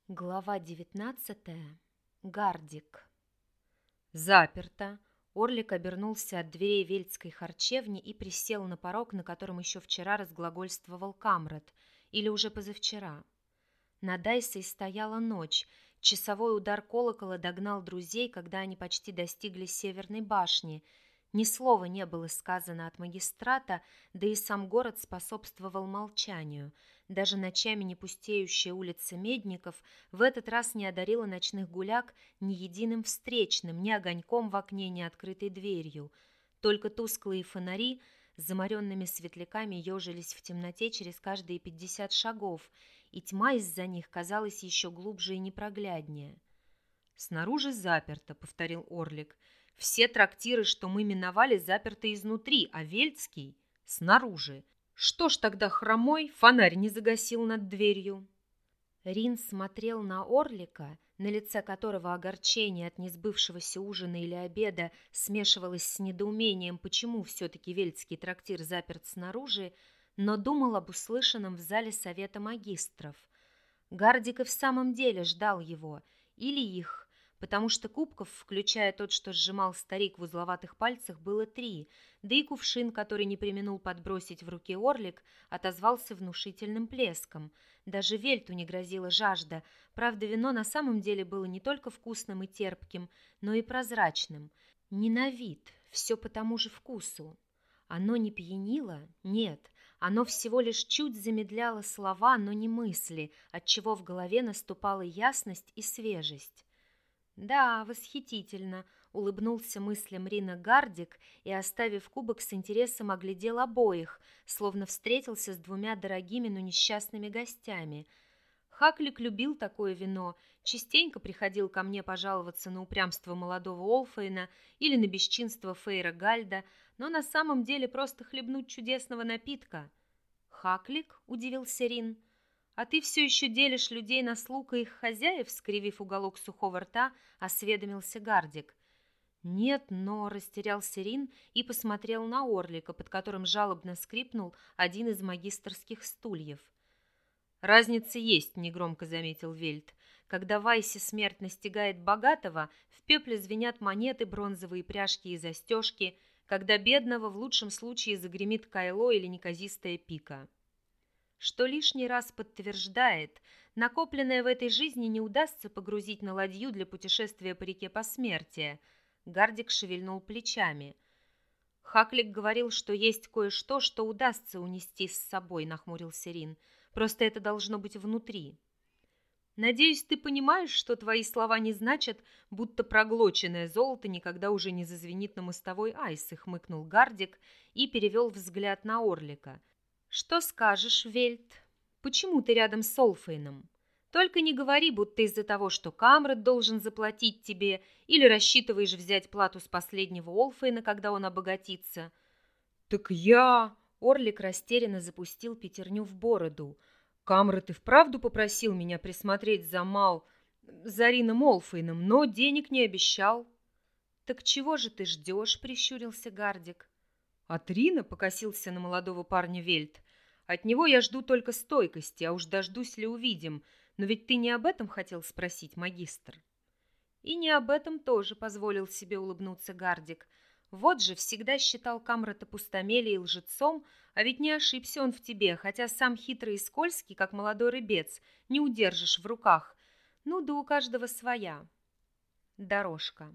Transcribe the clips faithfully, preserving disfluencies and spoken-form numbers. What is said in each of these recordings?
Глава девятнадцатая. Гардик. Заперто. Орлик обернулся от дверей вельдской харчевни и присел на порог, на котором еще вчера разглагольствовал Камрад, или уже позавчера. Над Айсой стояла ночь. Часовой удар колокола догнал друзей, когда они почти достигли Северной башни. Ни слова не было сказано от магистрата, да и сам город способствовал молчанию. Даже ночами не пустеющая улица Медников в этот раз не одарила ночных гуляк ни единым встречным, ни огоньком в окне, ни открытой дверью. Только тусклые фонари с замаренными светляками ежились в темноте через каждые пятьдесят шагов, и тьма из-за них казалась еще глубже и непрогляднее. «Снаружи заперто», — повторил Орлик. «Все трактиры, что мы миновали, заперты изнутри, а Вельдский — снаружи. Что ж тогда хромой фонарь не загасил над дверью?» Рин смотрел на Орлика, на лице которого огорчение от несбывшегося ужина или обеда смешивалось с недоумением, почему все-таки Вельдский трактир заперт снаружи, но думал об услышанном в зале совета магистров. Гардик и в самом деле ждал его, или их, потому что кубков, включая тот, что сжимал старик в узловатых пальцах, было три, да и кувшин, который не преминул подбросить в руки Орлик, отозвался внушительным плеском. Даже Вельту не грозила жажда, правда, вино на самом деле было не только вкусным и терпким, но и прозрачным. Не на вид, все по тому же вкусу. Оно не пьянило? Нет, оно всего лишь чуть замедляло слова, но не мысли, отчего в голове наступала ясность и свежесть. «Да, восхитительно», — улыбнулся мыслям Рина Гардик и, оставив кубок, с интересом оглядел обоих, словно встретился с двумя дорогими, но несчастными гостями. Хаклик любил такое вино, частенько приходил ко мне пожаловаться на упрямство молодого Олфейна или на бесчинство Фейра Гальда, но на самом деле просто хлебнуть чудесного напитка. «Хаклик?» — удивился Рин. «А ты все еще делишь людей на слуг и их хозяев?» — скривив уголок сухого рта, осведомился Гардик. «Нет, но...» — растерялся Рин и посмотрел на Орлика, под которым жалобно скрипнул один из магистерских стульев. «Разница есть», — негромко заметил Вельт. «Когда в Айсе смерть настигает богатого, в пепле звенят монеты, бронзовые пряжки и застежки, когда бедного в лучшем случае загремит кайло или неказистая пика». Что лишний раз подтверждает, накопленное в этой жизни не удастся погрузить на ладью для путешествия по реке посмертия. Гардик шевельнул плечами. Хаклик говорил, что есть кое-что, что удастся унести с собой, нахмурился Рин. Просто это должно быть внутри. Надеюсь, ты понимаешь, что твои слова не значат, будто проглоченное золото никогда уже не зазвенит на мостовой Айсы, хмыкнул Гардик и перевел взгляд на Орлика. «Что скажешь, Вельт? Почему ты рядом с Олфейном? Только не говори, будто из-за того, что Камрад должен заплатить тебе, или рассчитываешь взять плату с последнего Олфейна, когда он обогатится». «Так я...» — Орлик растерянно запустил пятерню в бороду. «Камрад и вправду попросил меня присмотреть за Мал... за Рином Олфейном, но денег не обещал». «Так чего же ты ждешь?» — прищурился Гардик. «От Рина?» — покосился на молодого парня Вельт. «От него я жду только стойкости, а уж дождусь ли увидим. Но ведь ты не об этом хотел спросить, магистр?» «И не об этом тоже», — позволил себе улыбнуться Гардик. «Вот же, всегда считал Камрата пустомелей и лжецом, а ведь не ошибся он в тебе, хотя сам хитрый и скользкий, как молодой рыбец, не удержишь в руках. Ну да у каждого своя дорожка».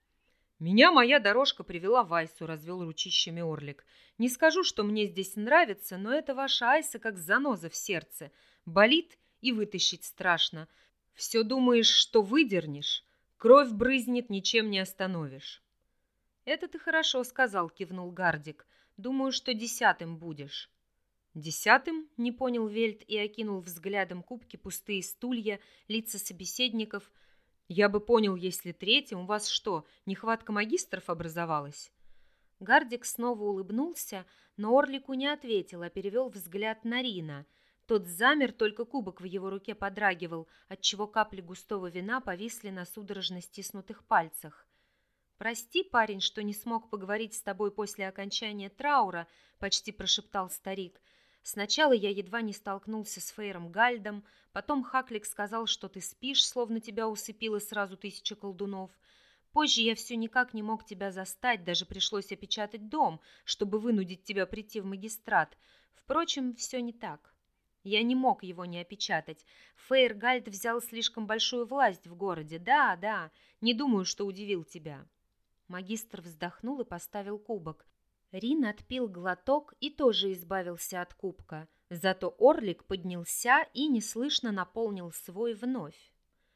«Меня моя дорожка привела в Айсу», — развел ручищами Орлик. «Не скажу, что мне здесь нравится, но это ваша Айса как заноза в сердце. Болит и вытащить страшно. Все думаешь, что выдернешь. Кровь брызнет, ничем не остановишь». «Это ты хорошо сказал», — кивнул Гардик. «Думаю, что десятым будешь». «Десятым?» — не понял Вельт и окинул взглядом кубки, пустые стулья, лица собеседников. «Я бы понял, если третьим. У вас что, нехватка магистров образовалась?» Гардик снова улыбнулся, но Орлику не ответил, а перевел взгляд на Рина. Тот замер, только кубок в его руке подрагивал, отчего капли густого вина повисли на судорожно стиснутых пальцах. «Прости, парень, что не смог поговорить с тобой после окончания траура», — почти прошептал старик. Сначала я едва не столкнулся с Фейром Гальдом, потом Хаклик сказал, что ты спишь, словно тебя усыпило сразу тысяча колдунов. Позже я все никак не мог тебя застать, даже пришлось опечатать дом, чтобы вынудить тебя прийти в магистрат. Впрочем, все не так. Я не мог его не опечатать. Фейр Гальд взял слишком большую власть в городе. Да, да, не думаю, что удивил тебя. Магистр вздохнул и поставил кубок. Рин отпил глоток и тоже избавился от кубка. Зато Орлик поднялся и неслышно наполнил свой вновь.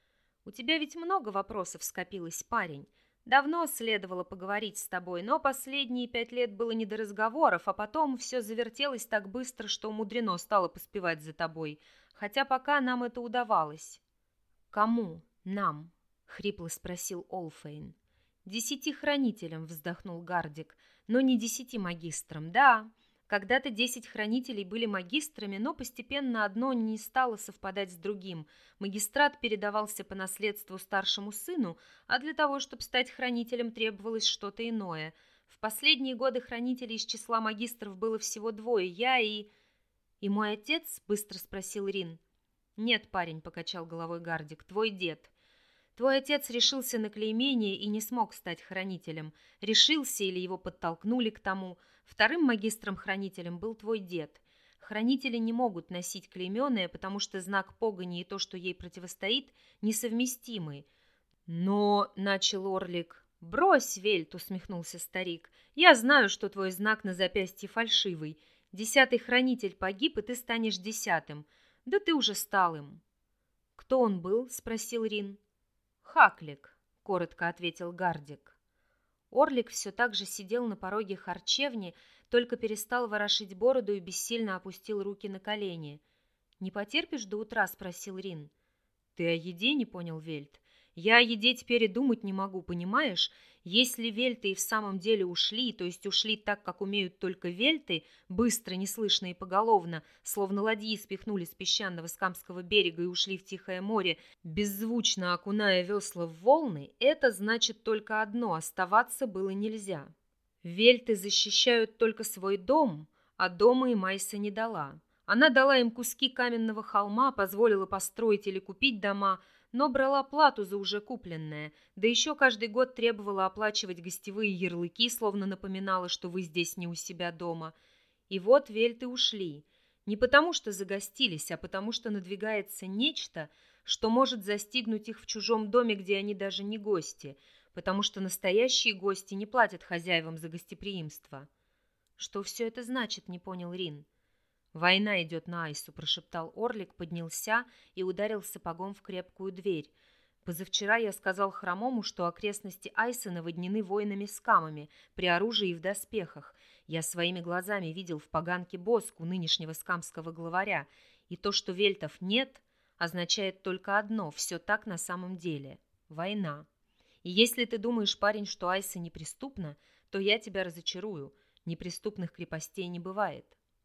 «У тебя ведь много вопросов скопилось, парень. Давно следовало поговорить с тобой, но последние пять лет было не до разговоров, а потом все завертелось так быстро, что мудрено стало поспевать за тобой, хотя пока нам это удавалось». «Кому? Нам?» — хрипло спросил Олфейн. «Десяти хранителям», — вздохнул Гардик, — «но не десяти магистрам, да». Когда-то десять хранителей были магистрами, но постепенно одно не стало совпадать с другим. Магистрат передавался по наследству старшему сыну, а для того, чтобы стать хранителем, требовалось что-то иное. В последние годы хранителей из числа магистров было всего двое, я и... «И мой отец?» — быстро спросил Рин. «Нет, парень», — покачал головой Гардик, — «твой дед». Твой отец решился на клеймение и не смог стать хранителем. Решился или его подтолкнули к тому. Вторым магистром-хранителем был твой дед. Хранители не могут носить клейменное, потому что знак погони и то, что ей противостоит, несовместимы. Но, — начал Орлик. «Брось, Вельт», — усмехнулся старик. «Я знаю, что твой знак на запястье фальшивый. Десятый хранитель погиб, и ты станешь десятым. Да ты уже стал им». «Кто он был?» — спросил Рин. «Хаклик», — коротко ответил Гардик. Орлик все так же сидел на пороге харчевни, только перестал ворошить бороду и бессильно опустил руки на колени. «Не потерпишь до утра?» — спросил Рин. «Ты о еде?» — не понял Вельт. «Я о еде теперь и думать не могу, понимаешь? Если вельты и в самом деле ушли, то есть ушли так, как умеют только вельты, быстро, неслышно и поголовно, словно ладьи спихнули с песчаного Скамского берега и ушли в Тихое море, беззвучно окуная весла в волны, это значит только одно — оставаться было нельзя. Вельты защищают только свой дом, а дома им Айса не дала. Она дала им куски каменного холма, позволила построить или купить дома, но брала плату за уже купленное, да еще каждый год требовала оплачивать гостевые ярлыки, словно напоминала, что вы здесь не у себя дома. И вот вельты ушли. Не потому, что загостились, а потому, что надвигается нечто, что может застигнуть их в чужом доме, где они даже не гости, потому что настоящие гости не платят хозяевам за гостеприимство. «Что все это значит?» — не понял Рин. «Война идет на Айсу», — прошептал Орлик, поднялся и ударил сапогом в крепкую дверь. «Позавчера я сказал Хромому, что окрестности Айсы наводнены воинами-скамами, при оружии и в доспехах. Я своими глазами видел в поганке Боску, нынешнего скамского главаря, и то, что вельтов нет, означает только одно — все так на самом деле — война. И если ты думаешь, парень, что Айса неприступна, то я тебя разочарую, неприступных крепостей не бывает».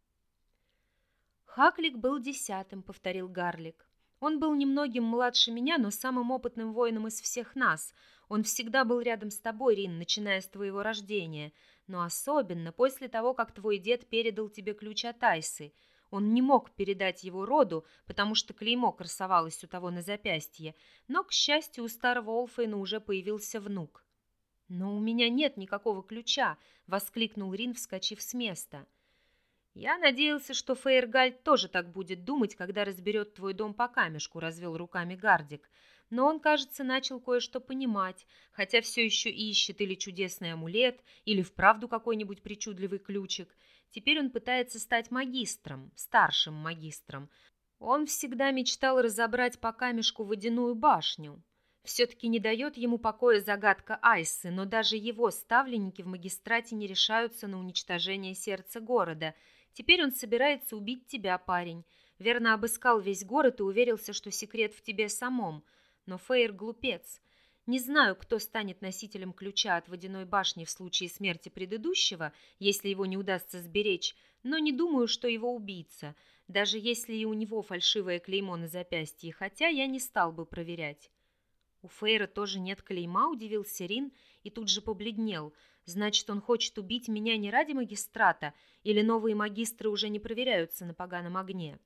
«Хаклик был десятым», — повторил Гарлик. «Он был немногим младше меня, но самым опытным воином из всех нас. Он всегда был рядом с тобой, Рин, начиная с твоего рождения. Но особенно после того, как твой дед передал тебе ключ от Айсы. Он не мог передать его роду, потому что клеймо красовалось у того на запястье. Но, к счастью, у старого Олфейна уже появился внук». «Но у меня нет никакого ключа», — воскликнул Рин, вскочив с места. «Я надеялся, что Фейргальд тоже так будет думать, когда разберет твой дом по камешку», — развел руками Гардик. «Но он, кажется, начал кое-что понимать, хотя все еще ищет или чудесный амулет, или вправду какой-нибудь причудливый ключик. Теперь он пытается стать магистром, старшим магистром. Он всегда мечтал разобрать по камешку водяную башню. Все-таки не дает ему покоя загадка Айсы, но даже его ставленники в магистрате не решаются на уничтожение сердца города. Теперь он собирается убить тебя, парень. Верно обыскал весь город и уверился, что секрет в тебе самом. Но Фейр глупец. Не знаю, кто станет носителем ключа от водяной башни в случае смерти предыдущего, если его не удастся сберечь, но не думаю, что его убийца, даже если и у него фальшивое клеймо на запястье, хотя я не стал бы проверять». У Фейра тоже нет клейма, удивился Рин и тут же побледнел. Значит, он хочет убить меня не ради магистрата, или новые магистры уже не проверяются на поганом огне?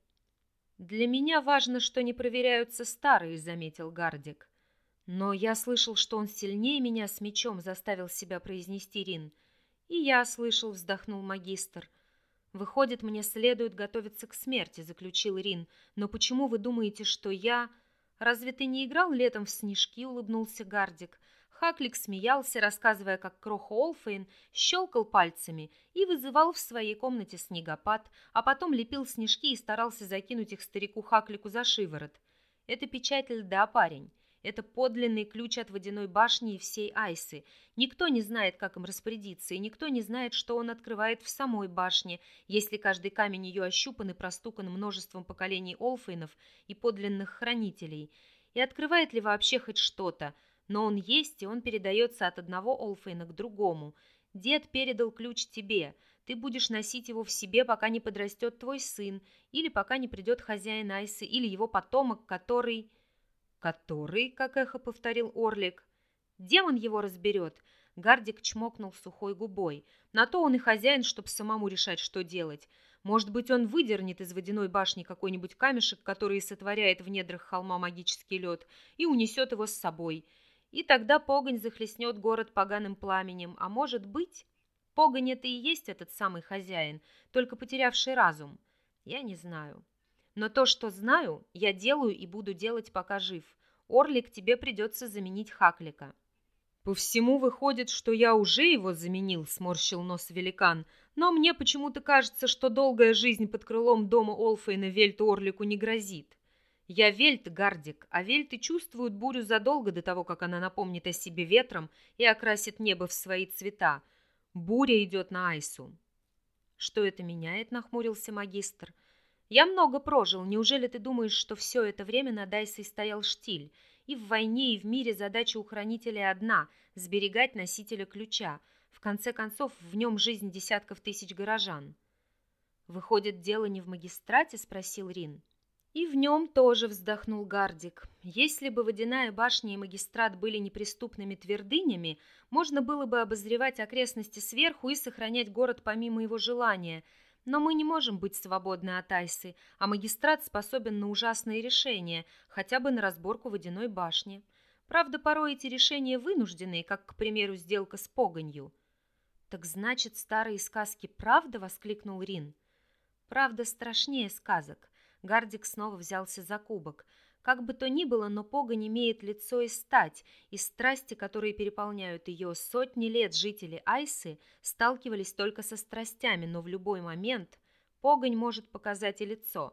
Для меня важно, что не проверяются старые, заметил Гардик. Но я слышал, что он сильнее меня с мечом, заставил себя произнести Рин. И я слышал, вздохнул магистр. Выходит, мне следует готовиться к смерти, заключил Рин. Но почему вы думаете, что я... Разве ты не играл летом в снежки, улыбнулся Гардик. Хаклик смеялся, рассказывая, как Кроха Олфейн щелкал пальцами и вызывал в своей комнате снегопад, а потом лепил снежки и старался закинуть их старику Хаклику за шиворот. Это печать льда, парень. Это подлинный ключ от водяной башни и всей Айсы. Никто не знает, как им распорядиться, и никто не знает, что он открывает в самой башне, если каждый камень ее ощупан и простукан множеством поколений Олфейнов и подлинных хранителей. И открывает ли вообще хоть что-то? Но он есть, и он передается от одного Олфейна к другому. Дед передал ключ тебе. Ты будешь носить его в себе, пока не подрастет твой сын, или пока не придет хозяин Айсы, или его потомок, который... «Который?» — как эхо повторил Орлик. «Демон его разберет!» — Гардик чмокнул сухой губой. «На то он и хозяин, чтоб самому решать, что делать. Может быть, он выдернет из водяной башни какой-нибудь камешек, который сотворяет в недрах холма магический лед, и унесет его с собой. И тогда погонь захлестнет город поганым пламенем. А может быть, погонь — это и есть этот самый хозяин, только потерявший разум. Я не знаю. Но то, что знаю, я делаю и буду делать, пока жив. Орлик, тебе придется заменить Хаклика». «По всему выходит, что я уже его заменил», — сморщил нос великан. «Но мне почему-то кажется, что долгая жизнь под крылом дома Олфейна Вельту Орлику не грозит. Я Вельт, Гардик, а Вельты чувствуют бурю задолго до того, как она напомнит о себе ветром и окрасит небо в свои цвета. Буря идет на Айсу». «Что это меняет?» — нахмурился магистр. «Я много прожил. Неужели ты думаешь, что все это время над Айсой стоял штиль? И в войне, и в мире задача у хранителя одна – сберегать носителя ключа. В конце концов, в нем жизнь десятков тысяч горожан». «Выходит, дело не в магистрате?» – спросил Рин. «И в нем тоже», – вздохнул Гардик. «Если бы водяная башня и магистрат были неприступными твердынями, можно было бы обозревать окрестности сверху и сохранять город помимо его желания. Но мы не можем быть свободны от Айсы, а магистрат способен на ужасные решения, хотя бы на разборку водяной башни. Правда, порой эти решения вынужденные, как, к примеру, сделка с погонью». «Так значит, старые сказки правда?» — воскликнул Рин. «Правда страшнее сказок». Гардик снова взялся за кубок. «Как бы то ни было, но погонь имеет лицо и стать, и страсти, которые переполняют ее. Сотни лет жители Айсы сталкивались только со страстями, но в любой момент погонь может показать и лицо».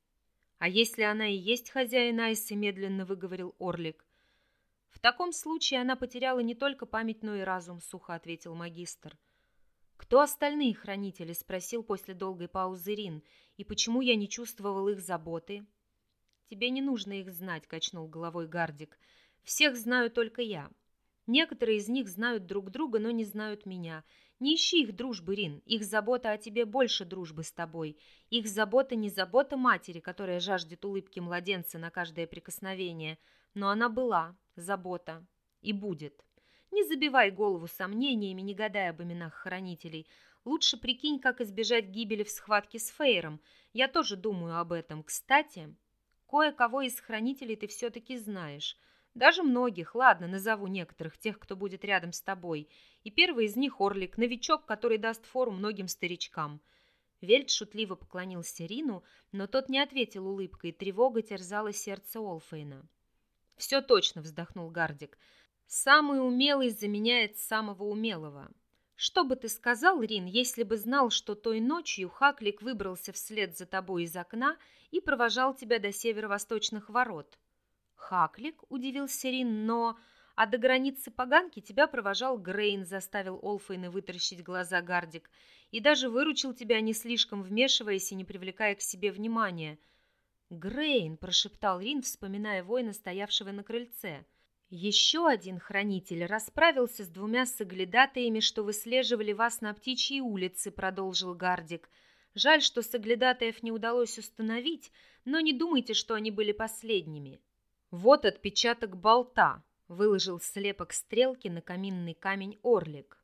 «А если она и есть хозяин Айсы?» — медленно выговорил Орлик. «В таком случае она потеряла не только память, но и разум», — сухо ответил магистр. «Кто остальные хранители?» — спросил после долгой паузы Рин. «И почему я не чувствовал их заботы?» «Тебе не нужно их знать», — качнул головой Гардик. «Всех знаю только я. Некоторые из них знают друг друга, но не знают меня. Не ищи их дружбы, Рин. Их забота о тебе больше дружбы с тобой. Их забота не забота матери, которая жаждет улыбки младенца на каждое прикосновение. Но она была, забота, и будет. Не забивай голову сомнениями, не гадай об именах хранителей. Лучше прикинь, как избежать гибели в схватке с Фейром. Я тоже думаю об этом. Кстати, кое-кого из хранителей ты все-таки знаешь. Даже многих, ладно, назову некоторых, тех, кто будет рядом с тобой. И первый из них Орлик, новичок, который даст фору многим старичкам». Вельт шутливо поклонился Рину, но тот не ответил улыбкой, и тревога терзала сердце Олфейна. «Все точно», — вздохнул Гардик. «Самый умелый заменяет самого умелого. Что бы ты сказал, Рин, если бы знал, что той ночью Хаклик выбрался вслед за тобой из окна и провожал тебя до северо-восточных ворот?» «Хаклик?» — удивился Рин, но... «А до границы поганки тебя провожал Грейн», — заставил Олфейна вытаращить глаза Гардик, «и даже выручил тебя, не слишком вмешиваясь и не привлекая к себе внимания». «Грейн», — прошептал Рин, вспоминая воина, стоявшего на крыльце. «Еще один хранитель расправился с двумя соглядатаями, что выслеживали вас на Птичьей улице», — продолжил Гардик. «Жаль, что соглядатаев не удалось установить, но не думайте, что они были последними». «Вот отпечаток болта». выложил слепок стрелки на каминный камень Орлик.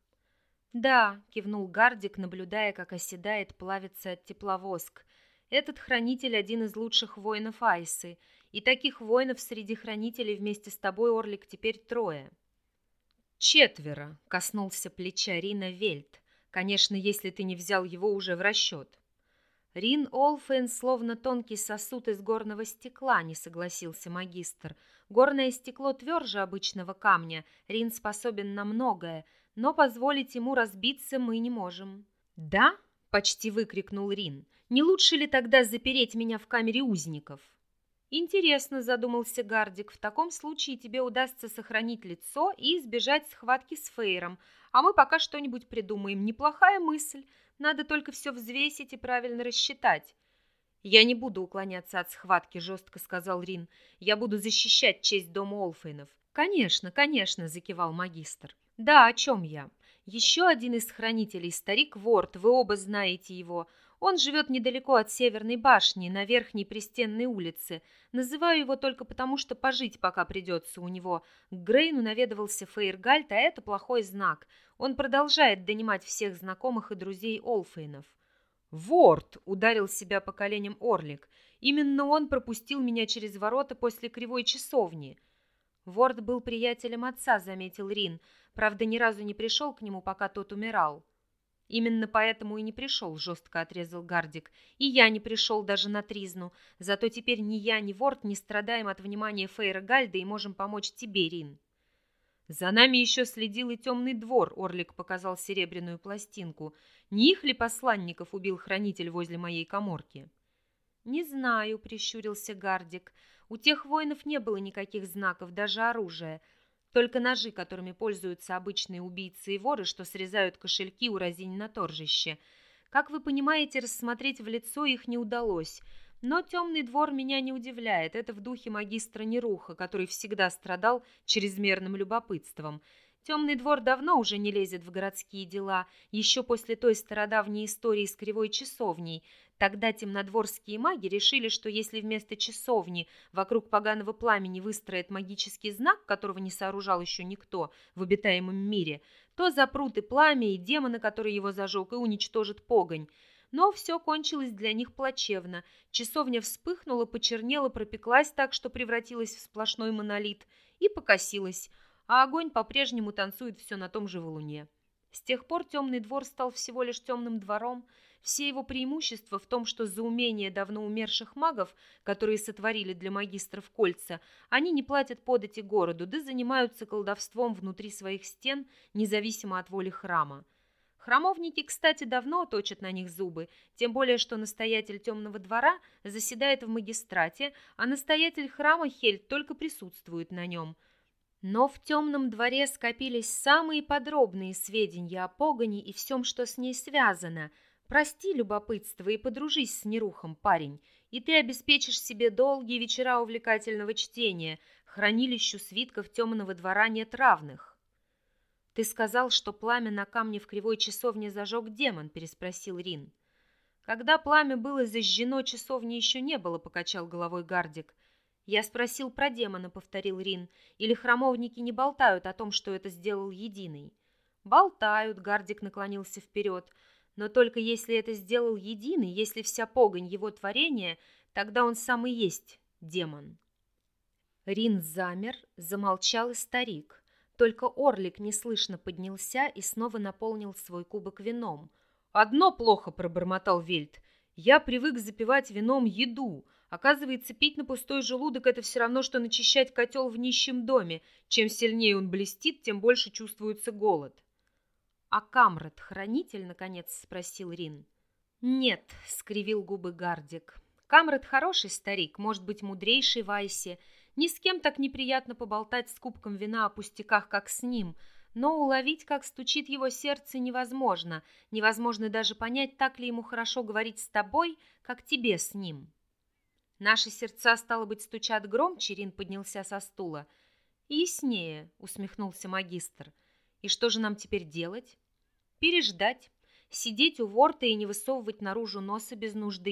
«Да», — кивнул Гардик, наблюдая, как оседает, плавится тепловоск. «Этот хранитель один из лучших воинов Айсы, и таких воинов среди хранителей вместе с тобой, Орлик, теперь трое». «Четверо», — коснулся плеча Рина Вельт. «Конечно, если ты не взял его уже в расчет». «Рин Олфен словно тонкий сосуд из горного стекла», — не согласился магистр. «Горное стекло тверже обычного камня, Рин способен на многое, но позволить ему разбиться мы не можем». «Да?» — почти выкрикнул Рин. «Не лучше ли тогда запереть меня в камере узников?» «Интересно», — задумался Гардик, — «в таком случае тебе удастся сохранить лицо и избежать схватки с Фейром, а мы пока что-нибудь придумаем. Неплохая мысль, надо только все взвесить и правильно рассчитать». «Я не буду уклоняться от схватки», — жестко сказал Рин. «Я буду защищать честь дома Олфейнов». «Конечно, конечно», — закивал магистр. «Да, о чем я? Еще один из хранителей, старик Ворд, вы оба знаете его. Он живет недалеко от Северной башни, на Верхней Пристенной улице. Называю его только потому, что пожить пока придется у него. К Грейну наведывался Фейргальд, а это плохой знак. Он продолжает донимать всех знакомых и друзей Олфейнов». «Ворд!» — ударил себя по коленям Орлик. «Именно он пропустил меня через ворота после кривой часовни». «Ворд был приятелем отца», — заметил Рин. «Правда, ни разу не пришел к нему, пока тот умирал». «Именно поэтому и не пришел», — жестко отрезал Гардик. «И я не пришел даже на Тризну. Зато теперь ни я, ни Ворд не страдаем от внимания Фейра Гальда и можем помочь тебе, Рин». «За нами еще следил и темный двор», — Орлик показал серебряную пластинку. «Не их ли посланников убил хранитель возле моей каморки?» «Не знаю», — прищурился Гардик. «У тех воинов не было никаких знаков, даже оружия. Только ножи, которыми пользуются обычные убийцы и воры, что срезают кошельки у разинь на торжище. Как вы понимаете, рассмотреть в лицо их не удалось. Но темный двор меня не удивляет. Это в духе магистра Неруха, который всегда страдал чрезмерным любопытством. Темный двор давно уже не лезет в городские дела, еще после той стародавней истории с кривой часовней. Тогда темнодворские маги решили, что если вместо часовни вокруг поганого пламени выстроят магический знак, которого не сооружал еще никто в обитаемом мире, то запрут и пламя, и демона, который его зажег, и уничтожит погонь. Но все кончилось для них плачевно. Часовня вспыхнула, почернела, пропеклась так, что превратилась в сплошной монолит, и покосилась, а огонь по-прежнему танцует все на том же валуне. С тех пор темный двор стал всего лишь темным двором. Все его преимущества в том, что за умения давно умерших магов, которые сотворили для магистров кольца, они не платят подати городу, да занимаются колдовством внутри своих стен, независимо от воли храма. Храмовники, кстати, давно точат на них зубы, тем более, что настоятель темного двора заседает в магистрате, а настоятель храма Хельд только присутствует на нем. Но в темном дворе скопились самые подробные сведения о погоне и всем, что с ней связано. Прости любопытство и подружись с Нерухом, парень, и ты обеспечишь себе долгие вечера увлекательного чтения. Хранилищу свитков темного двора нет равных. «Ты сказал, что пламя на камне в кривой часовне зажег демон?» — переспросил Рин. «Когда пламя было зажжено, часовни еще не было», — покачал головой Гардик. «Я спросил про демона», — повторил Рин. «Или храмовники не болтают о том, что это сделал Единый?» «Болтают», — Гардик наклонился вперед. «Но только если это сделал Единый, если вся погонь его творения, тогда он сам и есть демон». Рин замер, замолчал и старик. Только Орлик неслышно поднялся и снова наполнил свой кубок вином. «Одно плохо», — пробормотал Вельт. «Я привык запивать вином еду. Оказывается, пить на пустой желудок — это все равно, что начищать котел в нищем доме. Чем сильнее он блестит, тем больше чувствуется голод». «А Камрад хранитель?» — наконец спросил Рин. «Нет», — скривил губы Гардик. «Камрад хороший старик, может быть, мудрейший в Айсе. Ни с кем так неприятно поболтать с кубком вина о пустяках, как с ним. Но уловить, как стучит его сердце, невозможно. Невозможно даже понять, так ли ему хорошо говорить с тобой, как тебе с ним». «Наши сердца, стало быть, стучат громче?» — Рин поднялся со стула. «Яснее», — усмехнулся магистр. «И что же нам теперь делать?» «Переждать. Сидеть у ворта и не высовывать наружу носа без нужды.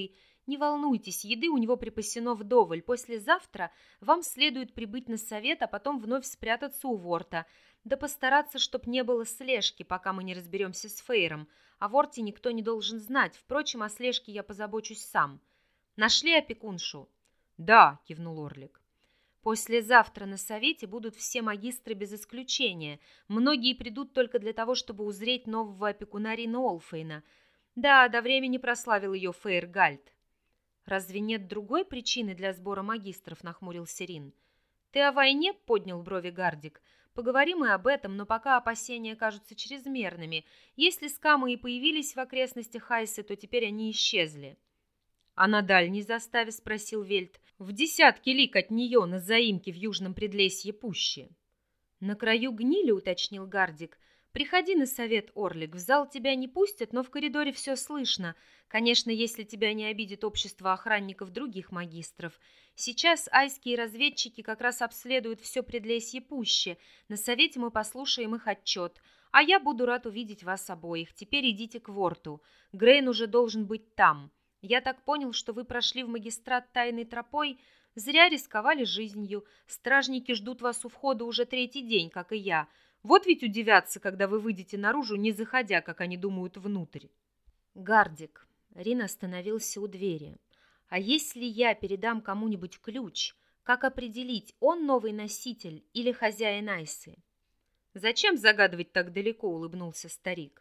Не волнуйтесь, еды у него припасено вдоволь. Послезавтра вам следует прибыть на совет, а потом вновь спрятаться у Ворта. Да постараться, чтоб не было слежки, пока мы не разберемся с Фейром. О Ворте никто не должен знать. Впрочем, о слежке я позабочусь сам. Нашли опекуншу? Да, кивнул Орлик. Послезавтра на совете будут все магистры без исключения. Многие придут только для того, чтобы узреть нового опекуна Рина Олфейна. Да, до времени прославил ее Фейр Гальд. Разве нет другой причины для сбора магистров, нахмурился Рин. Ты о войне? Поднял брови Гардик. Поговорим и об этом, но пока опасения кажутся чрезмерными. Если скамы и появились в окрестностях Айсы, то теперь они исчезли. А на дальней заставе, спросил Вельт, в десятке лиг от нее на заимке в южном предлесье пущи. На краю гнили, уточнил Гардик. Приходи на совет, Орлик, в зал тебя не пустят, но в коридоре все слышно. Конечно, если тебя не обидит общество охранников других магистров. Сейчас айские разведчики как раз обследуют все предлесье пущи. На совете мы послушаем их отчет. А я буду рад увидеть вас обоих. Теперь идите к Ворту. Грейн уже должен быть там. Я так понял, что вы прошли в магистрат тайной тропой. Зря рисковали жизнью. Стражники ждут вас у входа уже третий день, как и я. Вот ведь удивятся, когда вы выйдете наружу, не заходя, как они думают, внутрь. Гардик. Рин остановился у двери. А если я передам кому-нибудь ключ, как определить, он новый носитель или хозяин Айсы? Зачем загадывать так далеко, улыбнулся старик.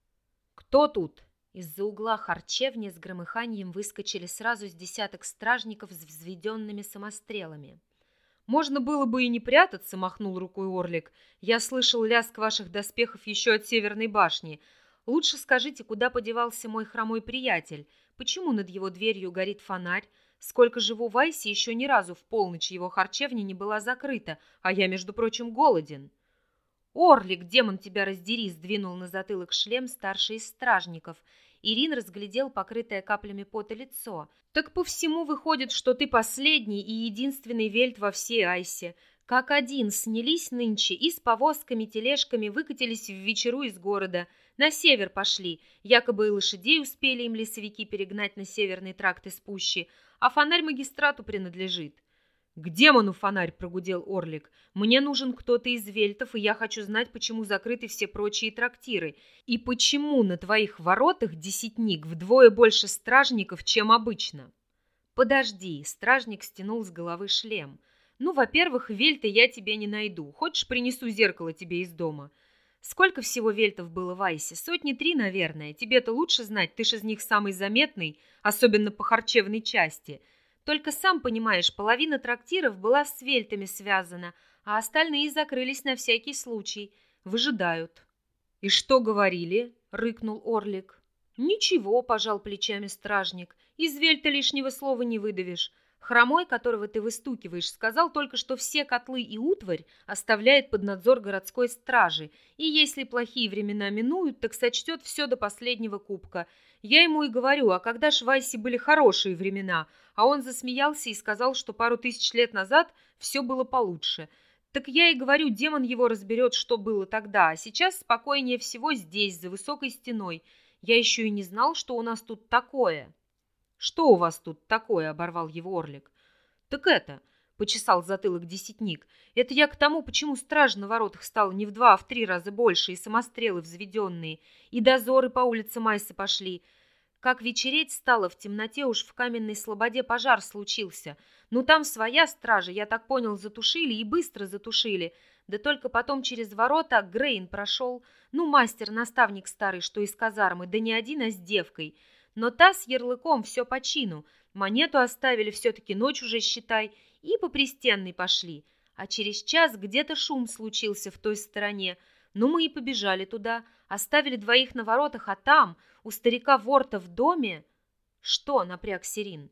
Кто тут? Из-за угла харчевни с громыханием выскочили сразу с десяток стражников с взведенными самострелами. «Можно было бы и не прятаться», — махнул рукой Орлик. «Я слышал лязг ваших доспехов еще от Северной башни. Лучше скажите, куда подевался мой хромой приятель? Почему над его дверью горит фонарь? Сколько живу в Айсе, еще ни разу в полночь его харчевня не была закрыта, а я, между прочим, голоден». «Орлик, демон тебя раздери!» — сдвинул на затылок шлем старший из стражников. Ирин разглядел покрытое каплями пота лицо. «Так по всему выходит, что ты последний и единственный вельт во всей Айсе. Как один снялись нынче и с повозками, тележками выкатились в вечеру из города. На север пошли. Якобы и лошадей успели им лесовики перегнать на северный тракт из пущи, а фонарь магистрату принадлежит». «К демону фонарь!» — прогудел Орлик. «Мне нужен кто-то из вельтов, и я хочу знать, почему закрыты все прочие трактиры, и почему на твоих воротах, десятник, вдвое больше стражников, чем обычно». «Подожди!» — стражник стянул с головы шлем. «Ну, во-первых, вельта я тебе не найду. Хочешь, принесу зеркало тебе из дома?» «Сколько всего вельтов было в Айсе? Сотни три, наверное. Тебе-то лучше знать, ты ж из них самый заметный, особенно по харчевной части». Только сам понимаешь, половина трактиров была с вельтами связана, а остальные закрылись на всякий случай. Выжидают. «И что говорили?» — рыкнул Орлик. «Ничего», — пожал плечами стражник. «Из вельта лишнего слова не выдавишь. Хромой, которого ты выстукиваешь, сказал только, что все котлы и утварь оставляет под надзор городской стражи, и если плохие времена минуют, так сочтет все до последнего кубка. Я ему и говорю, а когда ж в Айсе были хорошие времена?» А он засмеялся и сказал, что пару тысяч лет назад все было получше. Так я и говорю, демон его разберет, что было тогда, а сейчас спокойнее всего здесь, за высокой стеной. Я еще и не знал, что у нас тут такое. «Что у вас тут такое?» — оборвал его Орлик. «Так это...» — почесал затылок десятник. «Это я к тому, почему стражи на воротах стало не в два, а в три раза больше, и самострелы взведенные, и дозоры по улицам Айсы пошли. Как вечереть стало, в темноте уж в каменной слободе пожар случился. Ну там своя стража, я так понял, затушили и быстро затушили. Да только потом через ворота Грейн прошел. Ну, мастер-наставник старый, что из казармы, да не один, а с девкой. Но та с ярлыком все по чину. Монету оставили все-таки, ночь уже считай, и по пристенной пошли. А через час где-то шум случился в той стороне. Ну, мы и побежали туда, оставили двоих на воротах, а там, у старика Ворта в доме... Что, напрягся Рин?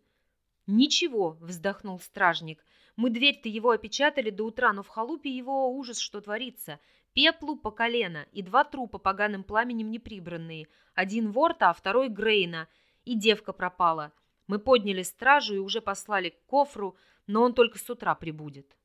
Ничего, вздохнул стражник. Мы дверь-то его опечатали до утра, но в халупе его ужас, что творится. Пеплу по колено и два трупа поганым пламенем неприбранные. Один Ворта, а второй Грейна. И девка пропала. Мы подняли стражу и уже послали к кофру, но он только с утра прибудет.